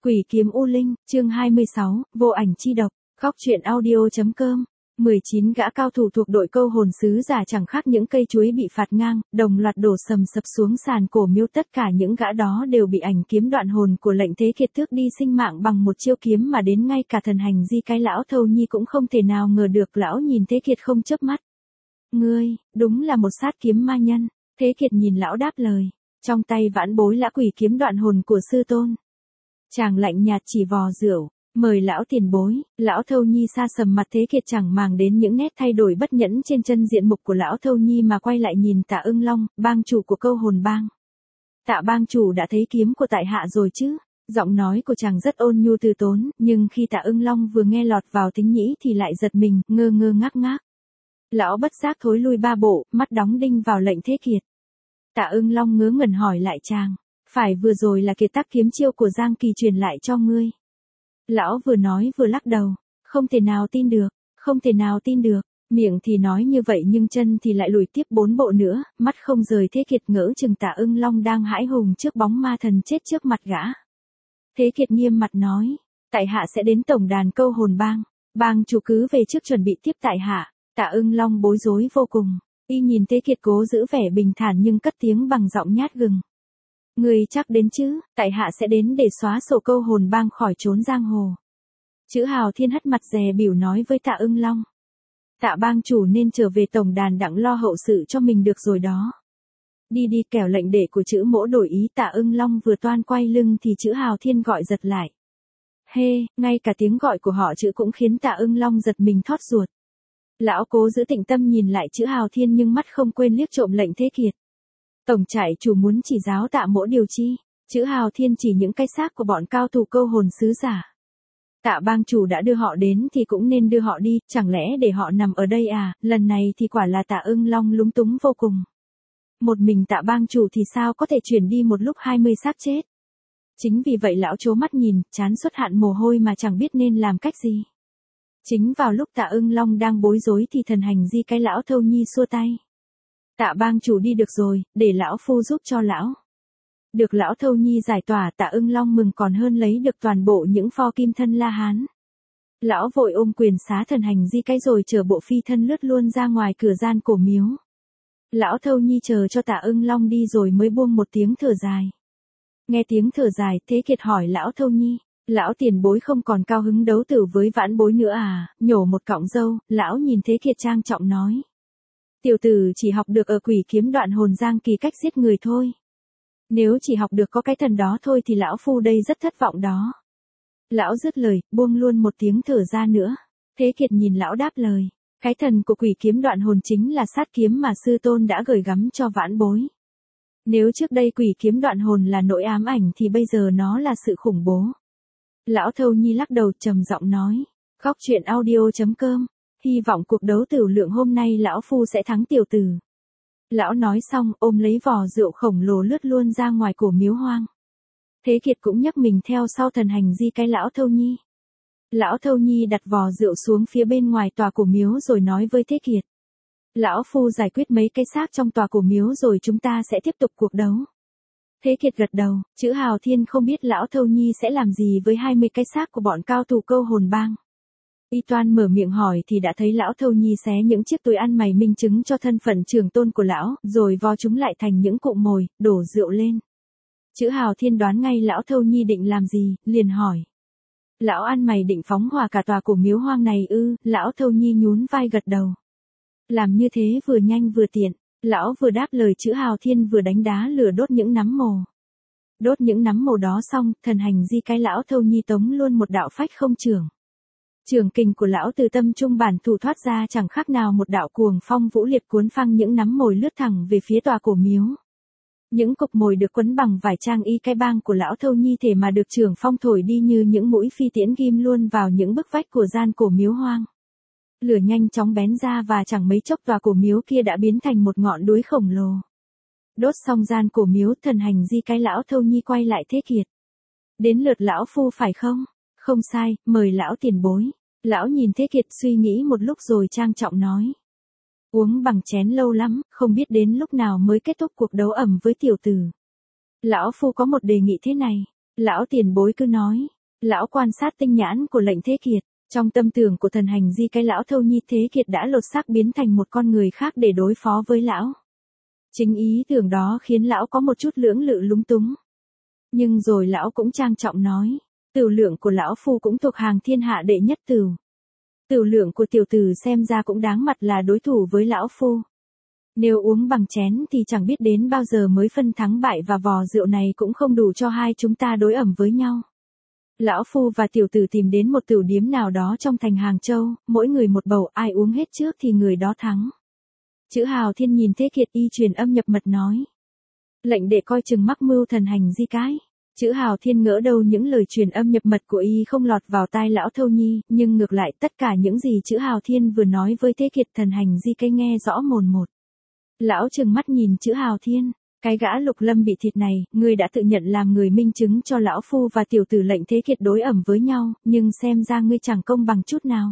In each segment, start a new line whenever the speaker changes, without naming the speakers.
Quỷ kiếm U Linh, chương 26, vô ảnh chi độc, góc truyện audio.com. 19 gã cao thủ thuộc đội câu hồn sứ giả chẳng khác những cây chuối bị phạt ngang, đồng loạt đổ sầm sập xuống sàn cổ miếu. Tất cả những gã đó đều bị ảnh kiếm đoạn hồn của lệnh Thế Kiệt tước đi sinh mạng bằng một chiêu kiếm mà đến ngay cả thần hành di cái lão Thâu Nhi cũng không thể nào ngờ được. Lão nhìn Thế Kiệt không chớp mắt. Ngươi, đúng là một sát kiếm ma nhân. Thế Kiệt nhìn lão đáp lời, trong tay vãn bối lã quỷ kiếm đoạn hồn của sư tôn. Chàng lạnh nhạt chỉ vò rượu, mời lão tiền bối. Lão Thâu Nhi sa sầm mặt. Thế Kiệt chẳng màng đến những nét thay đổi bất nhẫn trên chân diện mục của lão Thâu Nhi mà quay lại nhìn Tạ Ưng Long, bang chủ của câu hồn bang. Tạ bang chủ đã thấy kiếm của tại hạ rồi chứ? Giọng nói của chàng rất ôn nhu từ tốn, nhưng khi Tạ Ưng Long vừa nghe lọt vào thính nhĩ thì lại giật mình, ngơ ngơ ngác ngác. Lão bất giác thối lui ba bộ, mắt đóng đinh vào lệnh Thế Kiệt. Tạ Ưng Long ngớ ngẩn hỏi lại chàng, phải vừa rồi là kiệt tác kiếm chiêu của Giang Kỳ truyền lại cho ngươi? Lão vừa nói vừa lắc đầu, không thể nào tin được, không thể nào tin được, miệng thì nói như vậy nhưng chân thì lại lùi tiếp 4 bộ nữa, mắt không rời Thế Kiệt ngỡ chừng Tạ Ưng Long đang hãi hùng trước bóng ma thần chết trước mặt gã. Thế Kiệt nghiêm mặt nói, tại hạ sẽ đến tổng đàn câu hồn bang, bang chủ cứ về trước chuẩn bị tiếp tại hạ. Tạ Ưng Long bối rối vô cùng, y nhìn Thế Kiệt cố giữ vẻ bình thản nhưng cất tiếng bằng giọng nhát gừng. Ngươi chắc đến chứ, tại hạ sẽ đến để xóa sổ câu hồn bang khỏi trốn giang hồ. Chữ Hào Thiên hất mặt dè bỉu nói với Tạ Ưng Long. Tạ bang chủ nên trở về tổng đàn đặng lo hậu sự cho mình được rồi đó. Đi đi, kẻo lệnh đệ của chữ Mỗ đổi ý. Tạ Ưng Long vừa toan quay lưng thì chữ Hào Thiên gọi giật lại. Hê, ngay cả tiếng gọi của họ chữ cũng khiến Tạ Ưng Long giật mình thót ruột. Lão cố giữ tĩnh tâm nhìn lại chữ Hào Thiên nhưng mắt không quên liếc trộm lệnh Thế Kiệt. Tổng trại chủ muốn chỉ giáo Tạ Mỗ điều chi? Chữ Hào Thiên chỉ những cái xác của bọn cao thủ câu hồn sứ giả. Tạ bang chủ đã đưa họ đến thì cũng nên đưa họ đi, chẳng lẽ để họ nằm ở đây à? Lần này thì quả là Tạ Ưng Long lúng túng vô cùng. Một mình Tạ bang chủ thì sao có thể chuyển đi một lúc 20 xác chết? Chính vì vậy lão trố mắt nhìn, trán xuất hạn mồ hôi mà chẳng biết nên làm cách gì. Chính vào lúc Tạ Ưng Long đang bối rối thì thần hành di cái lão Thâu Nhi xua tay. Tạ bang chủ đi được rồi, để lão phu giúp cho lão. Được lão Thâu Nhi giải tỏa, Tạ Ưng Long mừng còn hơn lấy được toàn bộ những pho kim thân La Hán. Lão vội ôm quyền xá thần hành di cái rồi chở bộ phi thân lướt luôn ra ngoài cửa gian cổ miếu. Lão Thâu Nhi chờ cho Tạ Ưng Long đi rồi mới buông một tiếng thở dài. Nghe tiếng thở dài, Thế Kiệt hỏi lão Thâu Nhi. Lão tiền bối không còn cao hứng đấu tử với vãn bối nữa à? Nhổ một cọng râu, lão nhìn Thế Kiệt trang trọng nói. Tiểu tử chỉ học được ở quỷ kiếm đoạn hồn Giang Kỳ cách giết người thôi. Nếu chỉ học được có cái thần đó thôi thì lão phu đây rất thất vọng đó. Lão dứt lời, buông luôn một tiếng thở ra nữa. Thế Kiệt nhìn lão đáp lời. Cái thần của quỷ kiếm đoạn hồn chính là sát kiếm mà sư tôn đã gửi gắm cho vãn bối. Nếu trước đây quỷ kiếm đoạn hồn là nỗi ám ảnh thì bây giờ nó là sự khủng bố. Lão Thâu Nhi lắc đầu trầm giọng nói. Góc truyện audio.com. Hy vọng cuộc đấu tử lượng hôm nay lão phu sẽ thắng tiểu tử. Lão nói xong ôm lấy vò rượu khổng lồ lướt luôn ra ngoài cổ miếu hoang. Thế Kiệt cũng nhấc mình theo sau thần hành di cái lão Thâu Nhi. Lão Thâu Nhi đặt vò rượu xuống phía bên ngoài tòa cổ miếu rồi nói với Thế Kiệt. Lão phu giải quyết mấy cái xác trong tòa cổ miếu rồi chúng ta sẽ tiếp tục cuộc đấu. Thế Kiệt gật đầu, chữ Hào Thiên không biết lão Thâu Nhi sẽ làm gì với 20 cái xác của bọn cao thủ câu hồn bang. Y toan mở miệng hỏi thì đã thấy lão Thâu Nhi xé những chiếc túi ăn mày minh chứng cho thân phận trưởng tôn của lão, rồi vo chúng lại thành những cụm mồi, đổ rượu lên. Chữ Hào Thiên đoán ngay lão Thâu Nhi định làm gì, liền hỏi. Lão ăn mày định phóng hỏa cả tòa cổ miếu hoang này ư? Lão Thâu Nhi nhún vai gật đầu. Làm như thế vừa nhanh vừa tiện. Lão vừa đáp lời chữ Hào Thiên vừa đánh đá lửa đốt những nắm mồ. Đốt những nắm mồ đó xong, thần hành di cái lão Thâu Nhi tống luôn một đạo phách không trường. Trường kình của lão từ tâm trung bản thủ thoát ra chẳng khác nào một đạo cuồng phong vũ liệt cuốn phăng những nắm mồi lướt thẳng về phía tòa cổ miếu. Những cục mồi được quấn bằng vải trang y cái bang của lão Thâu Nhi thể mà được trường phong thổi đi như những mũi phi tiễn ghim luôn vào những bức vách của gian cổ miếu hoang. Lửa nhanh chóng bén ra và chẳng mấy chốc tòa cổ miếu kia đã biến thành một ngọn núi khổng lồ. Đốt xong gian cổ miếu, thần hành di cái lão Thâu Nhi quay lại Thế Kiệt. Đến lượt lão phu phải không? Không sai, mời lão tiền bối. Lão nhìn Thế Kiệt suy nghĩ một lúc rồi trang trọng nói. Uống bằng chén lâu lắm, không biết đến lúc nào mới kết thúc cuộc đấu ẩm với tiểu tử. Lão phu có một đề nghị thế này. Lão tiền bối cứ nói. Lão quan sát tinh nhãn của Lệnh Thế Kiệt, trong tâm tưởng của thần hành di cái lão thâu nhi Thế Kiệt đã lột xác biến thành một con người khác để đối phó với lão. Chính ý tưởng đó khiến lão có một chút lưỡng lự lúng túng. Nhưng rồi lão cũng trang trọng nói, tửu lượng của lão phu cũng thuộc hàng thiên hạ đệ nhất tửu. Tửu lượng của tiểu tử xem ra cũng đáng mặt là đối thủ với lão phu. Nếu uống bằng chén thì chẳng biết đến bao giờ mới phân thắng bại và vò rượu này cũng không đủ cho hai chúng ta đối ẩm với nhau. Lão phu và tiểu tử tìm đến một tửu điếm nào đó trong thành Hàng Châu, mỗi người một bầu, ai uống hết trước thì người đó thắng. Chữ Hào Thiên nhìn Thế Kiệt y truyền âm nhập mật nói. Lệnh đệ coi chừng mắc mưu thần hành di cái. Chữ Hào Thiên ngỡ đâu những lời truyền âm nhập mật của y không lọt vào tai lão thâu nhi, nhưng ngược lại tất cả những gì chữ Hào Thiên vừa nói với Thế Kiệt thần hành di cái nghe rõ mồn một. Lão trừng mắt nhìn chữ Hào Thiên, cái gã Lục Lâm bị thịt này, ngươi đã tự nhận làm người minh chứng cho lão phu và tiểu tử Lệnh Thế Kiệt đối ẩm với nhau, nhưng xem ra ngươi chẳng công bằng chút nào.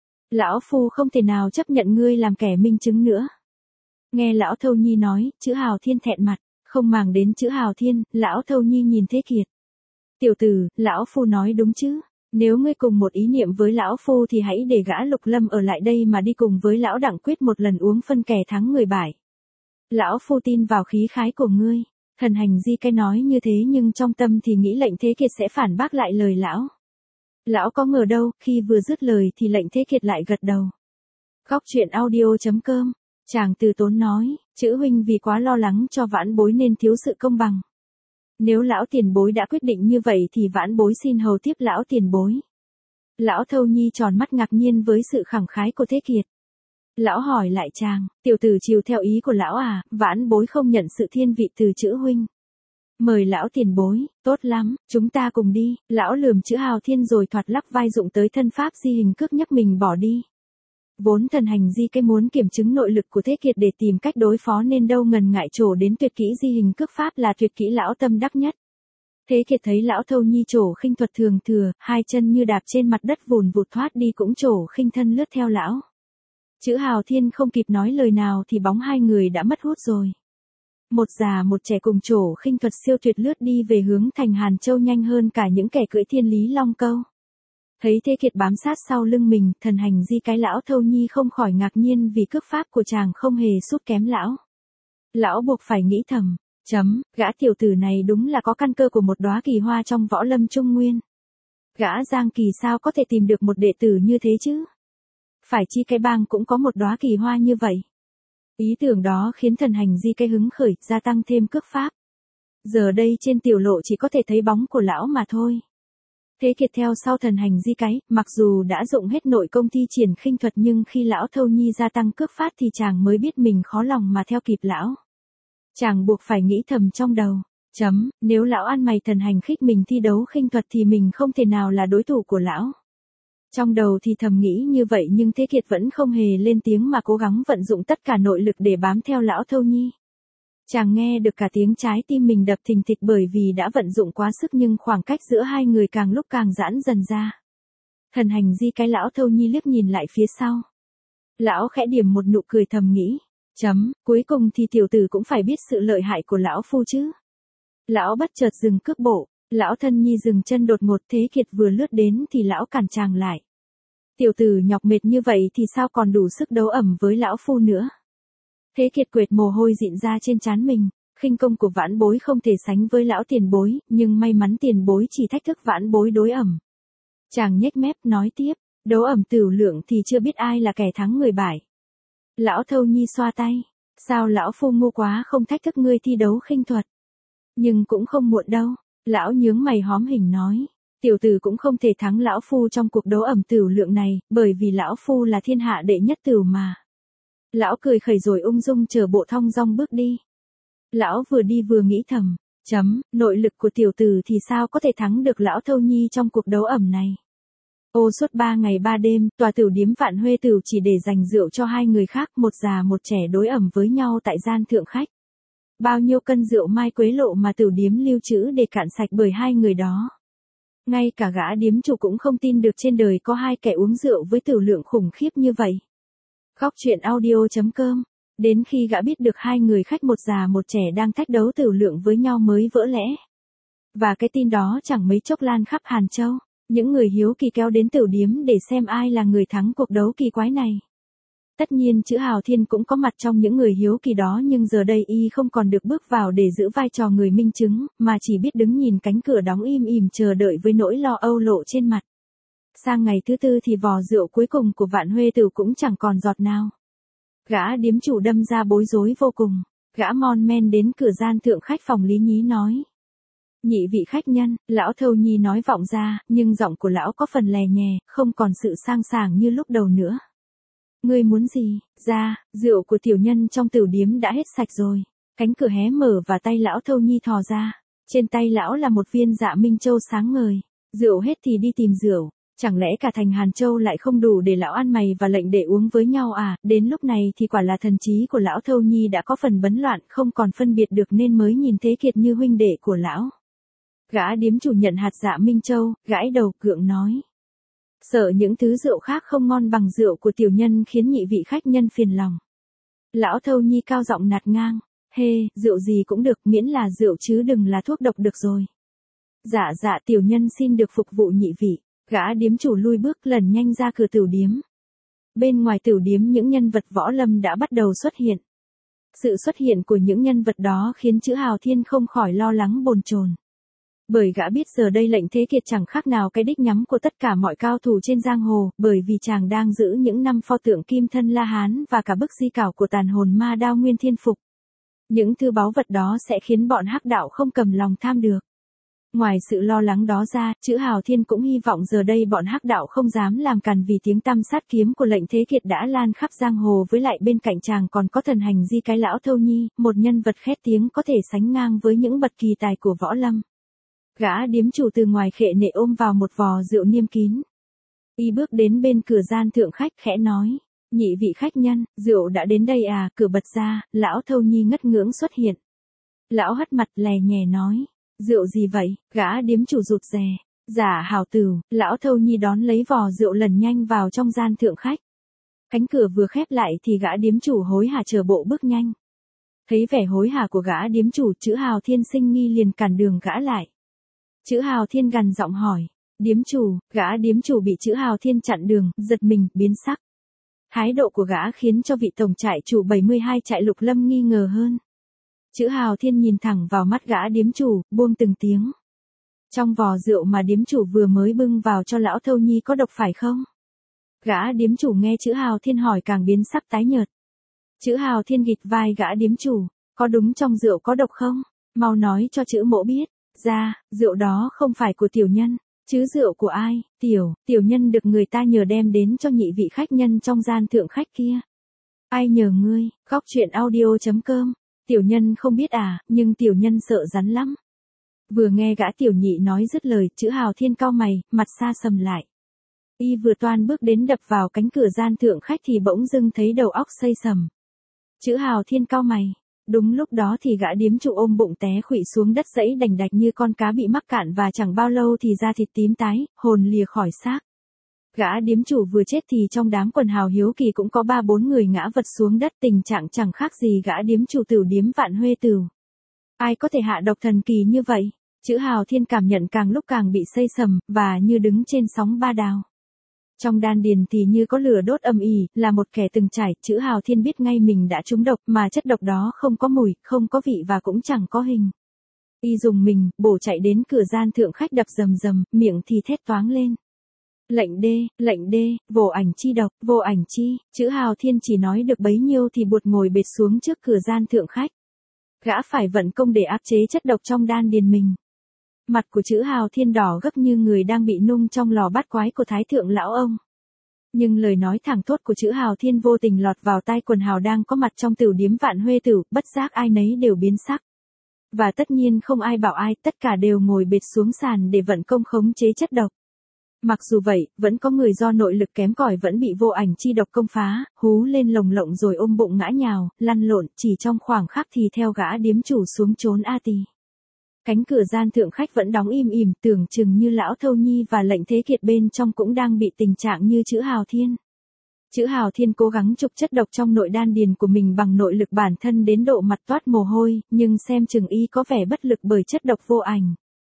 Lão phu không thể nào chấp nhận ngươi làm kẻ minh chứng nữa. Nghe lão thâu nhi nói, chữ Hào Thiên thẹn mặt, không màng đến chữ Hào Thiên, lão thâu nhi nhìn Thế Kiệt. Tiểu tử, lão phu nói đúng chứ? Nếu ngươi cùng một ý niệm với lão phu thì hãy để gã Lục Lâm ở lại đây mà đi cùng với lão Đặng quyết một lần uống phân kẻ thắng người bại. Lão phu tin vào khí khái của ngươi. Thần hành di cái nói như thế nhưng trong tâm thì nghĩ Lệnh Thế Kiệt sẽ phản bác lại lời lão. Lão có ngờ đâu, khi vừa dứt lời thì Lệnh Thế Kiệt lại gật đầu. Góc truyện audio.com. Chàng từ tốn nói, chữ huynh vì quá lo lắng cho vãn bối nên thiếu sự công bằng. Nếu lão tiền bối đã quyết định như vậy thì vãn bối xin hầu tiếp lão tiền bối. Lão thâu nhi tròn mắt ngạc nhiên với sự khẳng khái của Thế Kiệt. Lão hỏi lại chàng, tiểu tử chiều theo ý của lão à, vãn bối không nhận sự thiên vị từ chữ huynh. Mời lão tiền bối, tốt lắm, chúng ta cùng đi. Lão lườm chữ Hào Thiên rồi thoạt lắc vai dụng tới thân pháp di hình cước nhấc mình bỏ đi. Vốn thần hành di cái muốn kiểm chứng nội lực của Thế Kiệt để tìm cách đối phó nên đâu ngần ngại trổ đến tuyệt kỹ di hình cước pháp là tuyệt kỹ lão tâm đắc nhất. Thế Kiệt thấy lão thâu nhi trổ khinh thuật thường thừa, hai chân như đạp trên mặt đất vùn vụt thoát đi cũng trổ khinh thân lướt theo lão. Chữ Hào Thiên không kịp nói lời nào thì bóng hai người đã mất hút rồi. Một già một trẻ cùng trổ khinh thuật siêu tuyệt lướt đi về hướng thành Hàn Châu nhanh hơn cả những kẻ cưỡi thiên lý long câu. Thấy Thế Kiệt bám sát sau lưng mình, thần hành di cái lão thâu nhi không khỏi ngạc nhiên vì cước pháp của chàng không hề sút kém lão. Lão buộc phải nghĩ thầm, gã tiểu tử này đúng là có căn cơ của một đóa kỳ hoa trong võ lâm trung nguyên. Gã Giang Kỳ sao có thể tìm được một đệ tử như thế chứ? Phải chi cái bang cũng có một đóa kỳ hoa như vậy. Ý tưởng đó khiến thần hành di cái hứng khởi, gia tăng thêm cước pháp. Giờ đây trên tiểu lộ chỉ có thể thấy bóng của lão mà thôi. Thế Kiệt theo sau thần hành di cái, mặc dù đã dụng hết nội công thi triển khinh thuật nhưng khi lão thâu nhi gia tăng cước phát thì chàng mới biết mình khó lòng mà theo kịp lão. Chàng buộc phải nghĩ thầm trong đầu, nếu lão ăn mày thần hành khích mình thi đấu khinh thuật thì mình không thể nào là đối thủ của lão. Trong đầu thì thầm nghĩ như vậy nhưng Thế Kiệt vẫn không hề lên tiếng mà cố gắng vận dụng tất cả nội lực để bám theo lão thâu nhi. Chàng nghe được cả tiếng trái tim mình đập thình thịch bởi vì đã vận dụng quá sức nhưng khoảng cách giữa hai người càng lúc càng giãn dần ra. Thần hành di cái lão thâu nhi liếc nhìn lại phía sau. Lão khẽ điểm một nụ cười thầm nghĩ. Cuối cùng thì tiểu tử cũng phải biết sự lợi hại của lão phu chứ. Lão bất chợt dừng cước bộ. Lão thân nhi dừng chân đột ngột. Thế Kiệt vừa lướt đến thì lão cản chàng lại. Tiểu tử nhọc mệt như vậy thì sao còn đủ sức đấu ẩm với lão phu nữa. Thế Kiệt quệt mồ hôi dịn ra trên trán mình, khinh công của vãn bối không thể sánh với lão tiền bối, nhưng may mắn tiền bối chỉ thách thức vãn bối đối ẩm. Chàng nhếch mép nói tiếp, đấu ẩm tửu lượng thì chưa biết ai là kẻ thắng người bại. Lão thâu nhi xoa tay, sao lão phu ngu quá không thách thức ngươi thi đấu khinh thuật. Nhưng cũng không muộn đâu, lão nhướng mày hóm hình nói, tiểu tử cũng không thể thắng lão phu trong cuộc đấu ẩm tửu lượng này, bởi vì lão phu là thiên hạ đệ nhất tửu mà. Lão cười khẩy rồi ung dung chờ bộ thong dong bước đi. Lão vừa đi vừa nghĩ thầm, nội lực của tiểu tử thì sao có thể thắng được lão thâu nhi trong cuộc đấu ẩm này. Suốt 3 ngày 3 đêm, tòa tửu điếm Vạn Huê Tửu chỉ để dành rượu cho hai người khác, một già một trẻ đối ẩm với nhau tại gian thượng khách. Bao nhiêu cân rượu mai quế lộ mà tửu điếm lưu trữ để cạn sạch bởi hai người đó. Ngay cả gã điếm chủ cũng không tin được trên đời có hai kẻ uống rượu với tửu lượng khủng khiếp như vậy. Góc truyện audio.com. Đến khi gã biết được hai người khách một già một trẻ đang thách đấu tửu lượng với nhau mới vỡ lẽ. Và cái tin đó chẳng mấy chốc lan khắp Hàn Châu. Những người hiếu kỳ kéo đến tửu điếm để xem ai là người thắng cuộc đấu kỳ quái này. Tất nhiên Chữ Hào Thiên cũng có mặt trong những người hiếu kỳ đó, nhưng giờ đây y không còn được bước vào để giữ vai trò người minh chứng, mà chỉ biết đứng nhìn cánh cửa đóng im ỉm chờ đợi với nỗi lo âu lộ trên mặt. Sang ngày thứ tư thì vò rượu cuối cùng của Vạn Huê Tử cũng chẳng còn giọt nào. Gã điếm chủ đâm ra bối rối vô cùng. Gã mon men đến cửa gian thượng khách phòng Lý Nhí nói: "Nhị vị khách nhân." Lão Thâu Nhi nói vọng ra, nhưng giọng của lão có phần lè nhè, không còn sự sang sảng như lúc đầu nữa. "Ngươi muốn gì?" "Ra, rượu của tiểu nhân trong tửu điếm đã hết sạch rồi." Cánh cửa hé mở và tay lão Thâu Nhi thò ra. Trên tay lão là một viên Dạ Minh Châu sáng ngời. Rượu hết thì đi tìm rượu. Chẳng lẽ cả thành Hàn Châu lại không đủ để lão ăn mày và lệnh để uống với nhau à? Đến lúc này thì quả là thần trí của lão Thâu Nhi đã có phần bấn loạn, không còn phân biệt được nên mới nhìn Thế Kiệt như huynh đệ của lão. Gã điếm chủ nhận hạt Dạ Minh Châu, gãi đầu gượng nói: "Sợ những thứ rượu khác không ngon bằng rượu của tiểu nhân khiến nhị vị khách nhân phiền lòng." Lão Thâu Nhi cao giọng nạt ngang: "Hê, rượu gì cũng được, miễn là rượu chứ đừng là thuốc độc được rồi." "Dạ dạ, tiểu nhân xin được phục vụ nhị vị." Gã điếm chủ lui bước lần nhanh ra cửa tửu điếm. Bên ngoài tửu điếm những nhân vật võ lâm đã bắt đầu xuất hiện. Sự xuất hiện của những nhân vật đó khiến Chữ Hào Thiên không khỏi lo lắng bồn chồn. Bởi gã biết giờ đây lệnh Thế Kiệt chẳng khác nào cái đích nhắm của tất cả mọi cao thủ trên giang hồ, bởi vì chàng đang giữ những 5 pho tượng kim thân La Hán và cả bức di cảo của tàn hồn ma đao Nguyên Thiên Phục. Những thứ báu vật đó sẽ khiến bọn hắc đạo không cầm lòng tham được. Ngoài sự lo lắng đó ra, Chữ Hào Thiên cũng hy vọng giờ đây bọn hắc đạo không dám làm càn, vì tiếng tăm sát kiếm của lệnh Thế Kiệt đã lan khắp giang hồ, với lại bên cạnh chàng còn có thần hành di cái lão Thâu Nhi, một nhân vật khét tiếng có thể sánh ngang với những bậc kỳ tài của võ lâm. Gã điếm chủ từ ngoài khệ nệ ôm vào một vò rượu niêm kín. Y bước đến bên cửa gian thượng khách khẽ nói: "Nhị vị khách nhân, rượu đã đến đây à?" Cửa bật ra, lão Thâu Nhi ngất ngưỡng xuất hiện. Lão hất mặt lè nhè nói: "Rượu gì vậy?" Gã điếm chủ rụt rè: "Dạ hảo tửu." Lão Thâu Nhi đón lấy vò rượu lần nhanh vào trong gian thượng khách. Cánh cửa vừa khép lại thì gã điếm chủ hối hả chờ bộ bước nhanh. Thấy vẻ hối hả của gã điếm chủ, Chữ Hào Thiên sinh nghi liền cản đường gã lại. Chữ Hào Thiên gằn giọng hỏi: "Điếm chủ?" Gã điếm chủ bị Chữ Hào Thiên chặn đường, giật mình, biến sắc. Thái độ của gã khiến cho vị tổng trại chủ 72 trại Lục Lâm nghi ngờ hơn. Chữ Hào Thiên nhìn thẳng vào mắt gã điếm chủ, buông từng tiếng: "Trong vò rượu mà điếm chủ vừa mới bưng vào cho lão Thâu Nhi có độc phải không?" Gã điếm chủ nghe Chữ Hào Thiên hỏi càng biến sắc tái nhợt. Chữ Hào Thiên gịch vai gã điếm chủ: "Có đúng trong rượu có độc không? Mau nói cho chữ mỗ biết." "Ra, rượu đó không phải của tiểu nhân." "Chứ rượu của ai?" Tiểu nhân được người ta nhờ đem đến cho nhị vị khách nhân trong gian thượng khách kia." "Ai nhờ ngươi?" Góc truyện audio.com. "Tiểu nhân không biết à, nhưng tiểu nhân sợ rắn lắm." Vừa nghe gã tiểu nhị nói dứt lời, Chữ Hào Thiên cau mày, mặt xa sầm lại. Y vừa toan bước đến đập vào cánh cửa gian thượng khách thì bỗng dưng thấy đầu óc xây sầm. Chữ Hào Thiên cau mày. Đúng lúc đó thì gã điếm chủ ôm bụng té khuỵu xuống đất dẫy đành đạch như con cá bị mắc cạn, và chẳng bao lâu thì da thịt tím tái, hồn lìa khỏi xác. Gã điếm chủ vừa chết thì trong đám quần hào hiếu kỳ cũng có 3-4 người ngã vật xuống đất, tình trạng chẳng khác gì gã điếm chủ tửu điếm Vạn Huê Tử. Ai có thể hạ độc thần kỳ như vậy? Chữ Hào Thiên cảm nhận càng lúc càng bị xây sầm, và như đứng trên sóng ba đào. Trong đan điền thì như có lửa đốt âm ỉ, là một kẻ từng trải, Chữ Hào Thiên biết ngay mình đã trúng độc, mà chất độc đó không có mùi, không có vị và cũng chẳng có hình. Y dùng mình, bổ chạy đến cửa gian thượng khách đập rầm rầm, miệng thì thét toáng lên: lệnh đê, vô ảnh chi độc, vô ảnh chi." Chữ Hào Thiên chỉ nói được bấy nhiêu thì buột ngồi bệt xuống trước cửa gian thượng khách. Gã phải vận công để áp chế chất độc trong đan điền mình. Mặt của Chữ Hào Thiên đỏ gấp như người đang bị nung trong lò bát quái của Thái Thượng Lão Ông. Nhưng lời nói thẳng thốt của Chữ Hào Thiên vô tình lọt vào tai quần hào đang có mặt trong tửu điếm Vạn Huê Tử, bất giác ai nấy đều biến sắc. Và tất nhiên không ai bảo ai, tất cả đều ngồi bệt xuống sàn để vận công khống chế chất độc. Mặc dù vậy, vẫn có người do nội lực kém cỏi vẫn bị vô ảnh chi độc công phá, hú lên lồng lộng rồi ôm bụng ngã nhào, lăn lộn, chỉ trong khoảng khắc thì theo gã điếm chủ xuống trốn a tì. Cánh cửa gian thượng khách vẫn đóng im ỉm, tưởng chừng như lão Thâu Nhi và lệnh Thế Kiệt bên trong cũng đang bị tình trạng như Chữ Hào Thiên. Chữ Hào Thiên cố gắng trục chất độc trong nội đan điền của mình bằng nội lực bản thân đến độ mặt toát mồ hôi, nhưng xem chừng y có vẻ bất lực bởi chất độc vô ảnh.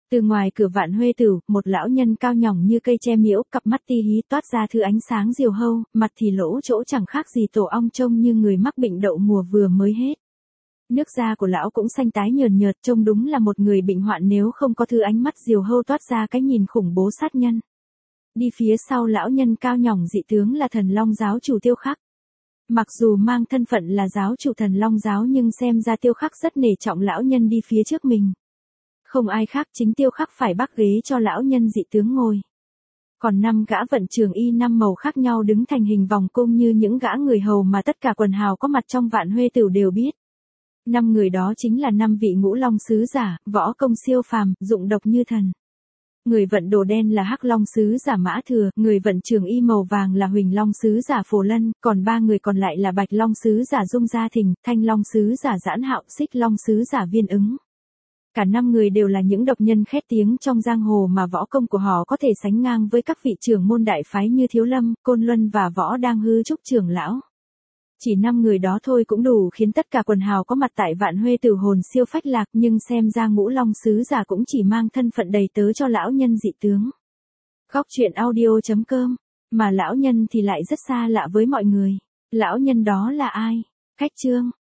Từ ngoài cửa Vạn Huê Tửu, một lão nhân cao nhỏng như cây tre miễu, cặp mắt ti hí toát ra thứ ánh sáng diều hâu, mặt thì lỗ chỗ chẳng khác gì tổ ong, trông như người mắc bệnh đậu mùa vừa mới hết. Nước da của lão cũng xanh tái nhờn nhợt, trông đúng là một người bệnh hoạn nếu không có thứ ánh mắt diều hâu toát ra cái nhìn khủng bố sát nhân. Đi phía sau lão nhân cao nhỏng dị tướng là Thần Long giáo chủ Tiêu Khắc. Mặc dù mang thân phận là giáo chủ Thần Long giáo nhưng xem ra Tiêu Khắc rất nể trọng lão nhân đi phía trước mình. Không ai khác chính Tiêu Khắc phải bắc ghế cho lão nhân dị tướng ngồi. Còn 5 gã vận trường y 5 màu khác nhau đứng thành hình vòng cung như những gã người hầu mà tất cả quần hào có mặt trong Vạn Huê Tửu đều biết. 5 người đó chính là 5 vị Ngũ Long sứ giả, võ công siêu phàm, dụng độc như thần. Người vận đồ đen là Hắc Long sứ giả Mã Thừa, người vận trường y màu vàng là Huỳnh Long sứ giả Phổ Lân, còn 3 người còn lại là Bạch Long sứ giả Dung Gia Thình, Thanh Long sứ giả Giãn Hạo, Xích Long sứ giả Viên Ứng. Cả 5 người đều là những độc nhân khét tiếng trong giang hồ mà võ công của họ có thể sánh ngang với các vị trưởng môn đại phái như Thiếu Lâm, Côn Luân và Võ Đang Hư Trúc trưởng lão. Chỉ 5 người đó thôi cũng đủ khiến tất cả quần hào có mặt tại Vạn Huê Tửu hồn siêu phách lạc, nhưng xem ra Ngũ Long sứ giả cũng chỉ mang thân phận đầy tớ cho lão nhân dị tướng. Góc truyện audio.com, mà lão nhân thì lại rất xa lạ với mọi người. Lão nhân đó là ai? Khách chương.